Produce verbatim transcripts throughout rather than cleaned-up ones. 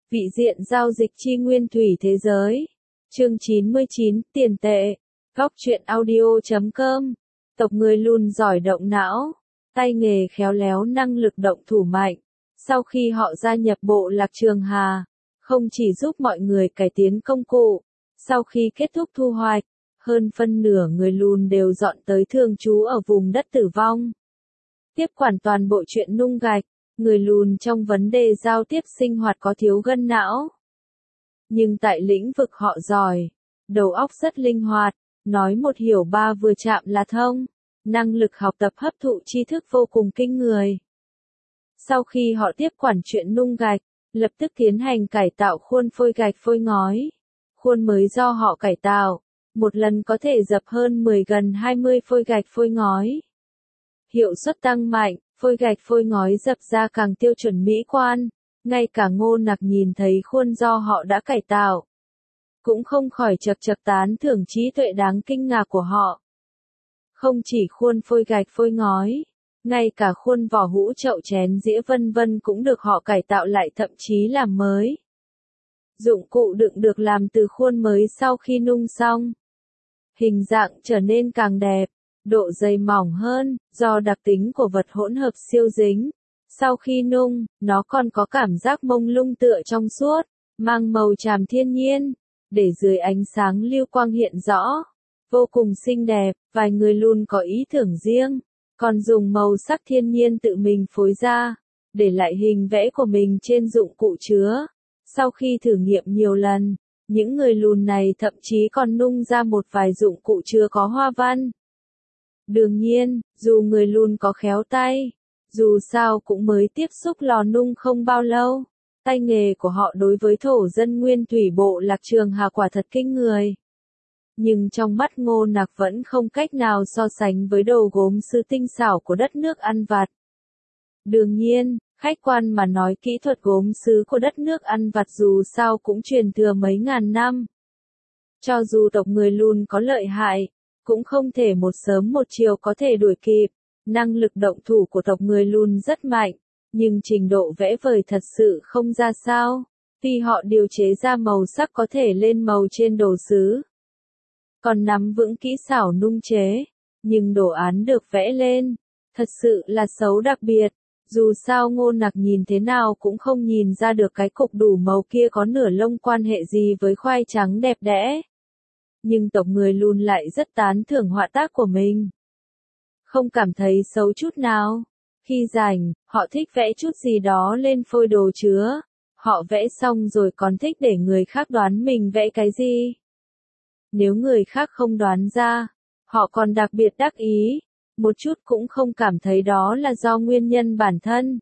Vị diện giao dịch chi nguyên thủy thế giới. Chương chín mươi chín, tiền tệ. Góc truyện audio chấm com. Tộc người lùn giỏi động não, tay nghề khéo léo, năng lực động thủ mạnh. Sau khi họ gia nhập bộ lạc Trường Hà, không chỉ giúp mọi người cải tiến công cụ, sau khi kết thúc thu hoạch, hơn phân nửa người lùn đều dọn tới thường trú ở vùng đất tử vong. Tiếp quản toàn bộ chuyện nung gạch, người lùn trong vấn đề giao tiếp sinh hoạt có thiếu gân não. Nhưng tại lĩnh vực họ giỏi, đầu óc rất linh hoạt, nói một hiểu ba vừa chạm là thông, năng lực học tập hấp thụ tri thức vô cùng kinh người. Sau khi họ tiếp quản chuyện nung gạch, lập tức tiến hành cải tạo khuôn phôi gạch phôi ngói. Khuôn mới do họ cải tạo, một lần có thể dập hơn mười gần hai mươi phôi gạch phôi ngói. Hiệu suất tăng mạnh, phôi gạch phôi ngói dập ra càng tiêu chuẩn mỹ quan, ngay cả Ngô Nặc nhìn thấy khuôn do họ đã cải tạo, cũng không khỏi chật chật tán thưởng trí tuệ đáng kinh ngạc của họ. Không chỉ khuôn phôi gạch phôi ngói, ngay cả khuôn vỏ hũ chậu chén dĩa vân vân cũng được họ cải tạo lại, thậm chí làm mới. Dụng cụ đựng được làm từ khuôn mới sau khi nung xong. Hình dạng trở nên càng đẹp, độ dày mỏng hơn, do đặc tính của vật hỗn hợp siêu dính. Sau khi nung, nó còn có cảm giác mông lung tựa trong suốt, mang màu tràm thiên nhiên, để dưới ánh sáng lưu quang hiện rõ. Vô cùng xinh đẹp, vài người luôn có ý tưởng riêng, còn dùng màu sắc thiên nhiên tự mình phối ra, để lại hình vẽ của mình trên dụng cụ chứa. Sau khi thử nghiệm nhiều lần, những người lùn này thậm chí còn nung ra một vài dụng cụ chứa có hoa văn. Đương nhiên, dù người lùn có khéo tay, dù sao cũng mới tiếp xúc lò nung không bao lâu, tay nghề của họ đối với thổ dân nguyên thủy bộ lạc Trường Hà quả thật kinh người. Nhưng trong mắt Ngô Nặc vẫn không cách nào so sánh với đồ gốm sứ tinh xảo của đất nước ăn vặt. Đương nhiên, khách quan mà nói, kỹ thuật gốm sứ của đất nước ăn vặt dù sao cũng truyền thừa mấy ngàn năm. Cho dù tộc người lùn có lợi hại, cũng không thể một sớm một chiều có thể đuổi kịp. Năng lực động thủ của tộc người lùn rất mạnh, nhưng trình độ vẽ vời thật sự không ra sao. Tuy họ điều chế ra màu sắc có thể lên màu trên đồ sứ, còn nắm vững kỹ xảo nung chế, nhưng đồ án được vẽ lên, thật sự là xấu đặc biệt. Dù sao Ngô Nặc nhìn thế nào cũng không nhìn ra được cái cục đủ màu kia có nửa lông quan hệ gì với khoai trắng đẹp đẽ. Nhưng tộc người lùn lại rất tán thưởng họa tác của mình, không cảm thấy xấu chút nào. Khi rảnh, họ thích vẽ chút gì đó lên phôi đồ chứa. Họ vẽ xong rồi còn thích để người khác đoán mình vẽ cái gì. Nếu người khác không đoán ra, họ còn đặc biệt đắc ý, một chút cũng không cảm thấy đó là do nguyên nhân bản thân.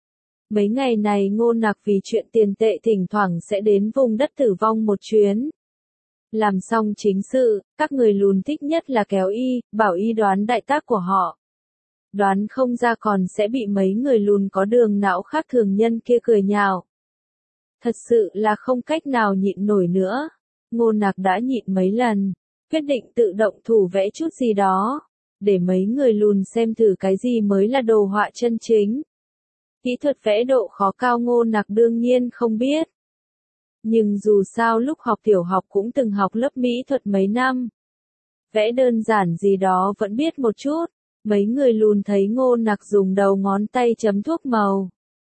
Mấy ngày này Ngô Nặc vì chuyện tiền tệ thỉnh thoảng sẽ đến vùng đất tử vong một chuyến. Làm xong chính sự, các người lùn thích nhất là kéo y, bảo y đoán đại tác của họ. Đoán không ra còn sẽ bị mấy người lùn có đường não khác thường nhân kia cười nhạo. Thật sự là không cách nào nhịn nổi nữa. Ngô Nặc đã nhịn mấy lần, quyết định tự động thủ vẽ chút gì đó, để mấy người lùn xem thử cái gì mới là đồ họa chân chính. Kỹ thuật vẽ độ khó cao Ngô Nặc đương nhiên không biết. Nhưng dù sao lúc học tiểu học cũng từng học lớp mỹ thuật mấy năm. Vẽ đơn giản gì đó vẫn biết một chút. Mấy người lùn thấy Ngô Nặc dùng đầu ngón tay chấm thuốc màu,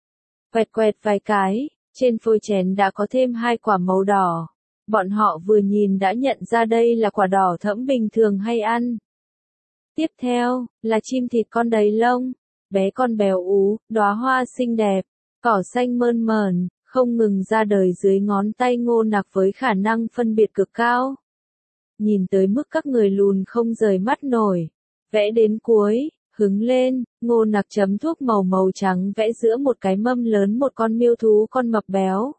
quẹt quẹt vài cái, trên phôi chén đã có thêm hai quả màu đỏ. Bọn họ vừa nhìn đã nhận ra đây là quả đỏ thẫm bình thường hay ăn. Tiếp theo, là chim thịt con đầy lông, bé con béo ú, đóa hoa xinh đẹp, cỏ xanh mơn mởn, không ngừng ra đời dưới ngón tay Ngô Nặc với khả năng phân biệt cực cao. Nhìn tới mức các người lùn không rời mắt nổi. Vẽ đến cuối, hứng lên, Ngô Nặc chấm thuốc màu màu trắng vẽ giữa một cái mâm lớn một con miêu thú con mập béo.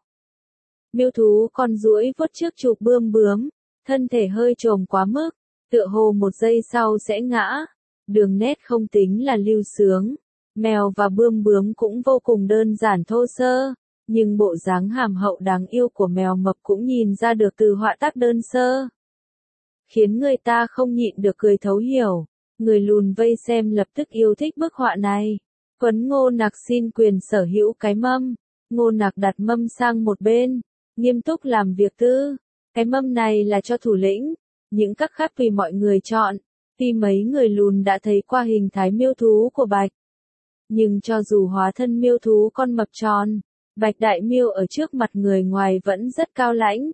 Miêu thú con duỗi vuốt trước chụp bươm bướm, thân thể hơi trồm quá mức, tựa hồ một giây sau sẽ ngã. Đường nét không tính là lưu sướng, mèo và bươm bướm cũng vô cùng đơn giản thô sơ, nhưng bộ dáng hàm hậu đáng yêu của mèo mập cũng nhìn ra được từ họa tác đơn sơ, khiến người ta không nhịn được cười thấu hiểu. Người lùn vây xem lập tức yêu thích bức họa này. Quấn Ngô Nặc xin quyền sở hữu cái mâm, Ngô Nặc đặt mâm sang một bên, nghiêm túc làm việc tư. Cái mâm này là cho thủ lĩnh, những các khác tùy mọi người chọn. Tuy mấy người lùn đã thấy qua hình thái miêu thú của Bạch, nhưng cho dù hóa thân miêu thú con mập tròn, Bạch Đại Miêu ở trước mặt người ngoài vẫn rất cao lãnh.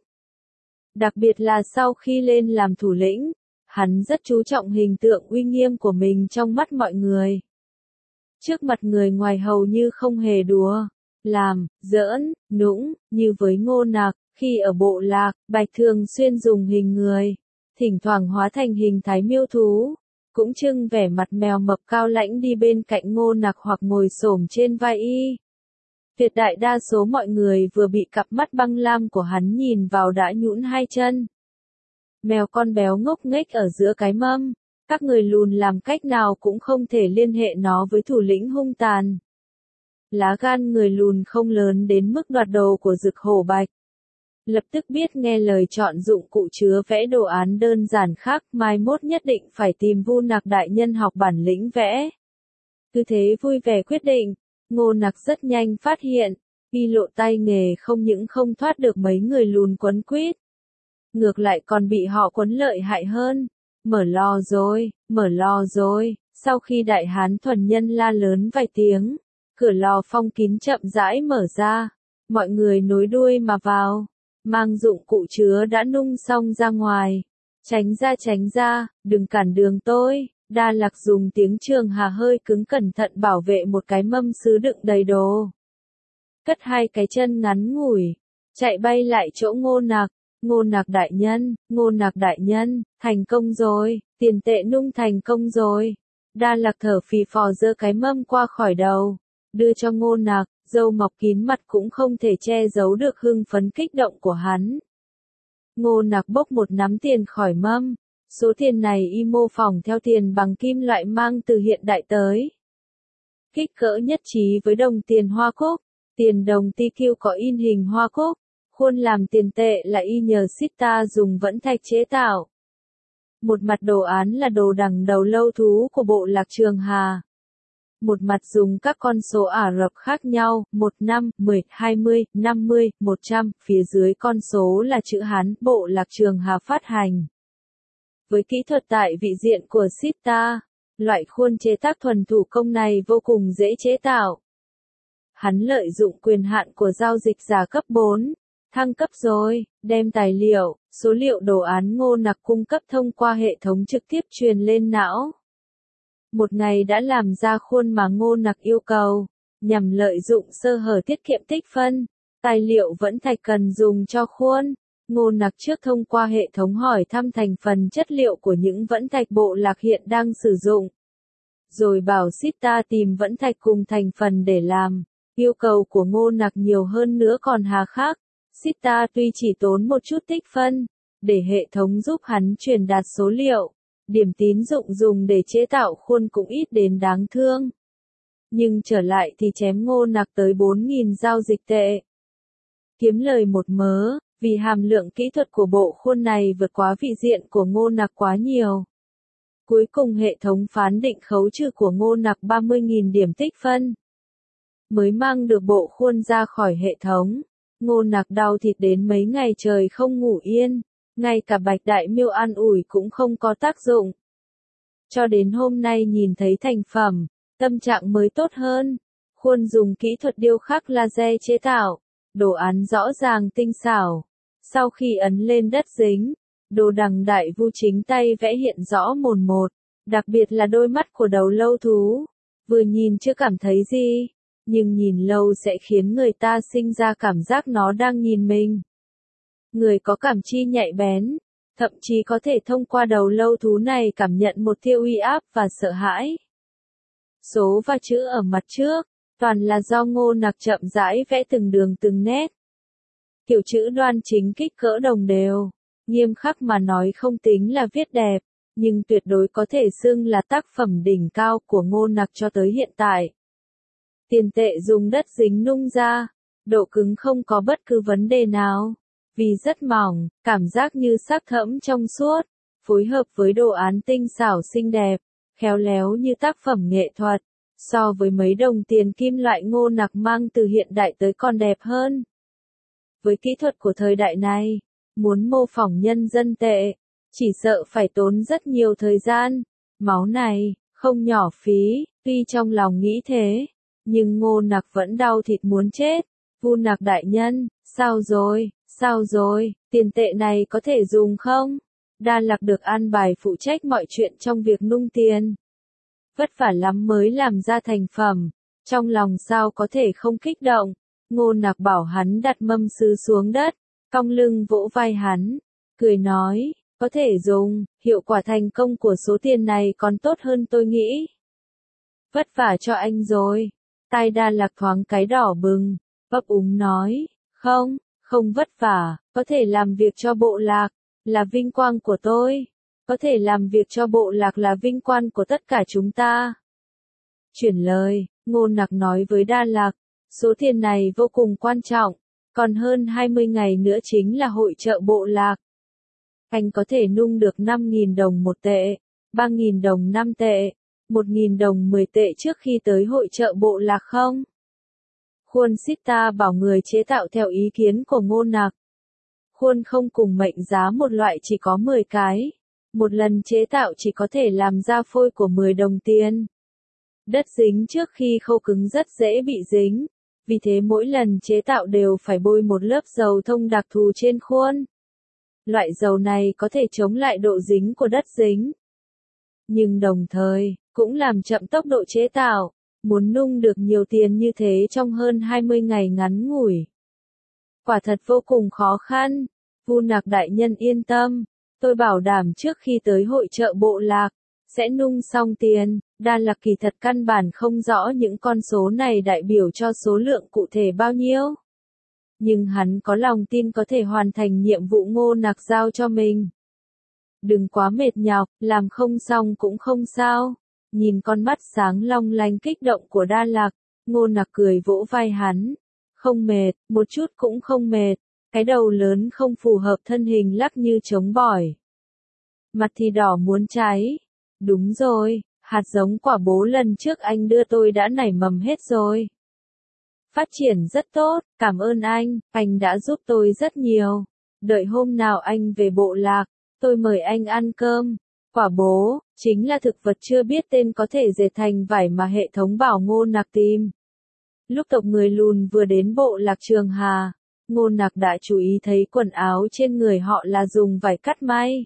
Đặc biệt là sau khi lên làm thủ lĩnh, hắn rất chú trọng hình tượng uy nghiêm của mình trong mắt mọi người. Trước mặt người ngoài hầu như không hề đùa, làm, giỡn, nũng, như với Ngô Nặc, khi ở bộ lạc, Bạch thường xuyên dùng hình người, thỉnh thoảng hóa thành hình thái miêu thú, cũng trưng vẻ mặt mèo mập cao lãnh đi bên cạnh Ngô Nặc hoặc ngồi xổm trên vai y. Tuyệt đại đa số mọi người vừa bị cặp mắt băng lam của hắn nhìn vào đã nhũn hai chân. Mèo con béo ngốc nghếch ở giữa cái mâm, các người lùn làm cách nào cũng không thể liên hệ nó với thủ lĩnh hung tàn. Lá gan người lùn không lớn đến mức đoạt đồ của Dực Hổ Bạch. Lập tức biết nghe lời chọn dụng cụ chứa vẽ đồ án đơn giản khác, mai mốt nhất định phải tìm Vu Nặc đại nhân học bản lĩnh vẽ. Cứ thế vui vẻ quyết định, Ngô Nặc rất nhanh phát hiện, y lộ tay nghề không những không thoát được mấy người lùn quấn quýt, ngược lại còn bị họ quấn lợi hại hơn. Mở lò rồi, mở lò rồi, sau khi đại hán thuần nhân la lớn vài tiếng, cửa lò phong kín chậm rãi mở ra, mọi người nối đuôi mà vào, mang dụng cụ chứa đã nung xong ra ngoài. Tránh ra tránh ra, đừng cản đường tôi. Đa Lạc dùng tiếng Trường Hà hơi cứng cẩn thận bảo vệ một cái mâm sứ đựng đầy đồ. Cất hai cái chân ngắn ngủi, chạy bay lại chỗ Ngô Nặc. Ngô Nặc đại nhân, Ngô Nặc đại nhân, thành công rồi, tiền tệ nung thành công rồi. Đa Lạc thở phì phò giơ cái mâm qua khỏi đầu, đưa cho Ngô Nặc, râu mọc kín mặt cũng không thể che giấu được hưng phấn kích động của hắn. Ngô Nặc bốc một nắm tiền khỏi mâm, số tiền này y mô phỏng theo tiền bằng kim loại mang từ hiện đại tới. Kích cỡ nhất trí với đồng tiền Hoa Cúc, tiền đồng ti kiu có in hình Hoa Cúc. Khuôn làm tiền tệ là y nhờ Sita dùng vẫn thạch chế tạo. Một mặt đồ án là đồ đằng đầu lâu thú của bộ lạc Trường Hà. Một mặt dùng các con số Ả Rập khác nhau, một, năm, mười, hai mươi, năm mươi, một trăm, phía dưới con số là chữ Hán, bộ lạc Trường Hà phát hành. Với kỹ thuật tại vị diện của Sita, loại khuôn chế tác thuần thủ công này vô cùng dễ chế tạo. Hắn lợi dụng quyền hạn của giao dịch giả cấp bốn. Thăng cấp rồi, đem tài liệu, số liệu đồ án Ngô Nặc cung cấp thông qua hệ thống trực tiếp truyền lên não. Một ngày đã làm ra khuôn mà Ngô Nặc yêu cầu, nhằm lợi dụng sơ hở tiết kiệm tích phân. Tài liệu vẫn thạch cần dùng cho khuôn. Ngô Nặc trước thông qua hệ thống hỏi thăm thành phần chất liệu của những vẫn thạch bộ lạc hiện đang sử dụng. Rồi bảo Sita tìm vẫn thạch cùng thành phần để làm. Yêu cầu của Ngô Nặc nhiều hơn nữa còn hà khắc. Sita tuy chỉ tốn một chút tích phân, để hệ thống giúp hắn truyền đạt số liệu, điểm tín dụng dùng để chế tạo khuôn cũng ít đến đáng thương. Nhưng trở lại thì chém Ngô Nặc tới bốn nghìn giao dịch tệ. Kiếm lời một mớ, vì hàm lượng kỹ thuật của bộ khuôn này vượt quá vị diện của Ngô Nặc quá nhiều. Cuối cùng hệ thống phán định khấu trừ của Ngô Nặc ba mươi nghìn điểm tích phân. Mới mang được bộ khuôn ra khỏi hệ thống. Ngô Nặc đau thịt đến mấy ngày trời không ngủ yên, ngay cả Bạch Đại Miêu an ủi cũng không có tác dụng. Cho đến hôm nay nhìn thấy thành phẩm, tâm trạng mới tốt hơn. Khuôn dùng kỹ thuật điêu khắc laser chế tạo, đồ án rõ ràng tinh xảo. Sau khi ấn lên đất dính, đồ đằng đại vu chính tay vẽ hiện rõ mồn một, đặc biệt là đôi mắt của đầu lâu thú. Vừa nhìn chưa cảm thấy gì, nhưng nhìn lâu sẽ khiến người ta sinh ra cảm giác nó đang nhìn mình. Người có cảm chi nhạy bén, thậm chí có thể thông qua đầu lâu thú này cảm nhận một tia uy áp và sợ hãi. Số và chữ ở mặt trước, toàn là do Ngô Nặc chậm rãi vẽ từng đường từng nét. Kiểu chữ đoan chính kích cỡ đồng đều, nghiêm khắc mà nói không tính là viết đẹp, nhưng tuyệt đối có thể xưng là tác phẩm đỉnh cao của Ngô Nặc cho tới hiện tại. Tiền tệ dùng đất dính nung ra, độ cứng không có bất cứ vấn đề nào, vì rất mỏng, cảm giác như sắc thẫm trong suốt, phối hợp với đồ án tinh xảo xinh đẹp, khéo léo như tác phẩm nghệ thuật, so với mấy đồng tiền kim loại Ngô Nặc mang từ hiện đại tới còn đẹp hơn. Với kỹ thuật của thời đại này, muốn mô phỏng nhân dân tệ, chỉ sợ phải tốn rất nhiều thời gian, máu này, không nhỏ phí, tuy trong lòng nghĩ thế, nhưng Ngô Nặc vẫn đau thịt muốn chết. Vu Nặc đại nhân, sao rồi, sao rồi, tiền tệ này có thể dùng không? Đa Lạc được an bài phụ trách mọi chuyện trong việc nung tiền. Vất vả lắm mới làm ra thành phẩm, trong lòng sao có thể không kích động. Ngô Nặc bảo hắn đặt mâm sứ xuống đất, cong lưng vỗ vai hắn, cười nói, có thể dùng, hiệu quả thành công của số tiền này còn tốt hơn tôi nghĩ. Vất vả cho anh rồi. Tai Đa Lạc thoáng cái đỏ bừng, ấp úng nói, không, không vất vả, có thể làm việc cho bộ lạc, là vinh quang của tôi. Có thể làm việc cho bộ lạc là vinh quang của tất cả chúng ta. Chuyển lời, Ngô Nặc nói với Đa Lạc, số tiền này vô cùng quan trọng, còn hơn hai mươi ngày nữa chính là hội chợ bộ lạc. Anh có thể nung được năm nghìn đồng một tệ, ba nghìn đồng năm tệ, một nghìn đồng mười tệ trước khi tới hội chợ bộ lạc không? Khuôn Sita bảo người chế tạo theo ý kiến của Ngô Nặc. Khuôn không cùng mệnh giá một loại chỉ có mười cái. Một lần chế tạo chỉ có thể làm ra phôi của mười đồng tiền. Đất dính trước khi khâu cứng rất dễ bị dính, vì thế mỗi lần chế tạo đều phải bôi một lớp dầu thông đặc thù trên khuôn. Loại dầu này có thể chống lại độ dính của đất dính, nhưng đồng thời cũng làm chậm tốc độ chế tạo. Muốn nung được nhiều tiền như thế trong hơn hai mươi ngày ngắn ngủi, quả thật vô cùng khó khăn. Vu Nặc đại nhân yên tâm, tôi bảo đảm trước khi tới hội chợ bộ lạc, sẽ nung xong tiền. Đa Lạc kỳ thật căn bản không rõ những con số này đại biểu cho số lượng cụ thể bao nhiêu. Nhưng hắn có lòng tin có thể hoàn thành nhiệm vụ Ngô Nặc giao cho mình. Đừng quá mệt nhọc, làm không xong cũng không sao. Nhìn con mắt sáng long lanh kích động của Đa Lạc, Ngô Nặc cười vỗ vai hắn. Không mệt, một chút cũng không mệt. Cái đầu lớn không phù hợp thân hình lắc như trống bỏi. Mặt thì đỏ muốn cháy. Đúng rồi, hạt giống quả bố lần trước anh đưa tôi đã nảy mầm hết rồi. Phát triển rất tốt, cảm ơn anh, anh đã giúp tôi rất nhiều. Đợi hôm nào anh về bộ lạc, tôi mời anh ăn cơm. Quả bố, chính là thực vật chưa biết tên có thể dệt thành vải mà hệ thống bảo Ngô Nặc tìm. Lúc tộc người lùn vừa đến bộ lạc Trường Hà, Ngô Nặc đã chú ý thấy quần áo trên người họ là dùng vải cắt may.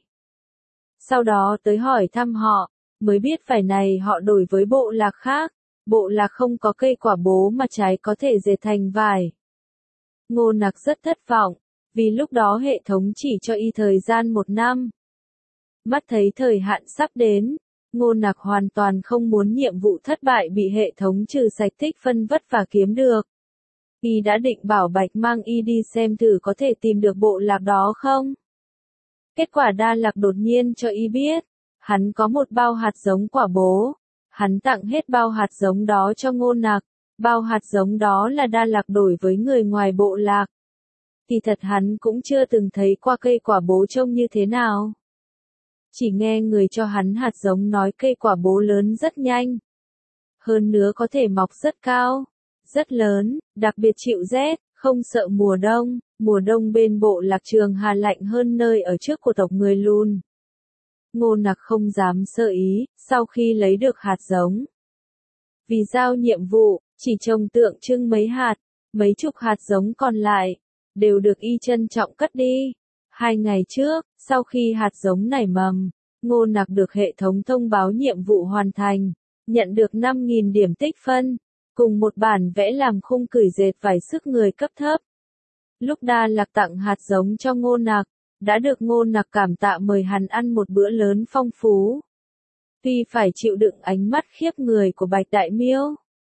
Sau đó tới hỏi thăm họ, mới biết vải này họ đổi với bộ lạc khác. Bộ lạc không có cây quả bố mà trái có thể dệt thành vải. Ngô Nặc rất thất vọng, vì lúc đó hệ thống chỉ cho y thời gian một năm. Mắt thấy thời hạn sắp đến, Ngô Nặc hoàn toàn không muốn nhiệm vụ thất bại bị hệ thống trừ sạch tích phân vất vả kiếm được. Y đã định bảo Bạch mang y đi xem thử có thể tìm được bộ lạc đó không. Kết quả Đa Lạc đột nhiên cho y biết, hắn có một bao hạt giống quả bố. Hắn tặng hết bao hạt giống đó cho Ngô Nặc. Bao hạt giống đó là Đa Lạc đổi với người ngoài bộ lạc. Thì thật hắn cũng chưa từng thấy qua cây quả bố trông như thế nào. Chỉ nghe người cho hắn hạt giống nói cây quả bố lớn rất nhanh. Hơn nữa có thể mọc rất cao, rất lớn, đặc biệt chịu rét, không sợ mùa đông. Mùa đông bên bộ lạc Trường Hà lạnh hơn nơi ở trước của tộc người lùn. Ngô Nặc không dám sơ ý, sau khi lấy được hạt giống. Vì giao nhiệm vụ, chỉ trồng tượng trưng mấy hạt, mấy chục hạt giống còn lại, đều được y trân trọng cất đi. Hai ngày trước, sau khi hạt giống nảy mầm, Ngô Nặc được hệ thống thông báo nhiệm vụ hoàn thành, nhận được năm nghìn điểm tích phân, cùng một bản vẽ làm khung cửi dệt vải sức người cấp thấp. Lúc Đa Lạc tặng hạt giống cho Ngô Nặc, đã được Ngô Nặc cảm tạ mời hắn ăn một bữa lớn phong phú. Tuy phải chịu đựng ánh mắt khiếp người của Bạch Đại Miêu,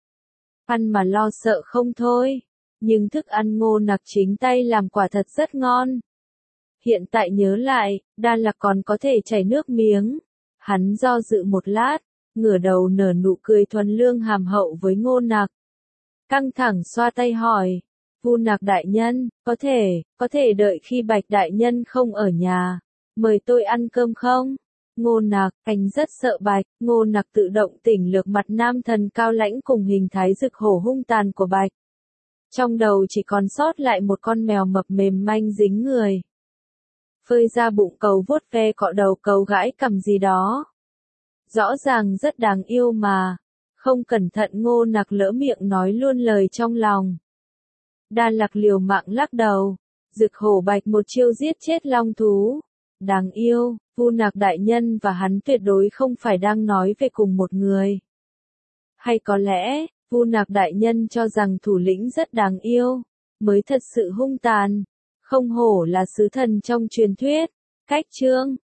ăn mà lo sợ không thôi, nhưng thức ăn Ngô Nặc chính tay làm quả thật rất ngon. Hiện tại nhớ lại, Đa Lạc còn có thể chảy nước miếng. Hắn do dự một lát, ngửa đầu nở nụ cười thuần lương hàm hậu với Ngô Nặc. Căng thẳng xoa tay hỏi, Vu Nặc đại nhân, có thể, có thể đợi khi Bạch đại nhân không ở nhà, mời tôi ăn cơm không? Ngô Nặc, anh rất sợ Bạch. Ngô Nặc tự động tỉnh lược mặt nam thần cao lãnh cùng hình thái rực hổ hung tàn của Bạch. Trong đầu chỉ còn sót lại một con mèo mập mềm manh dính người. Phơi ra bụng cầu vuốt ve cọ đầu cầu gãi cầm gì đó. Rõ ràng rất đáng yêu mà. Không cẩn thận Ngô Nặc lỡ miệng nói luôn lời trong lòng. Đa Lạc liều mạng lắc đầu. Rực hổ Bạch một chiêu giết chết long thú. Đáng yêu, Vu Nặc đại nhân và hắn tuyệt đối không phải đang nói về cùng một người. Hay có lẽ, Vu Nặc đại nhân cho rằng thủ lĩnh rất đáng yêu, mới thật sự hung tàn. Không hổ là sứ thần trong truyền thuyết. Cách chương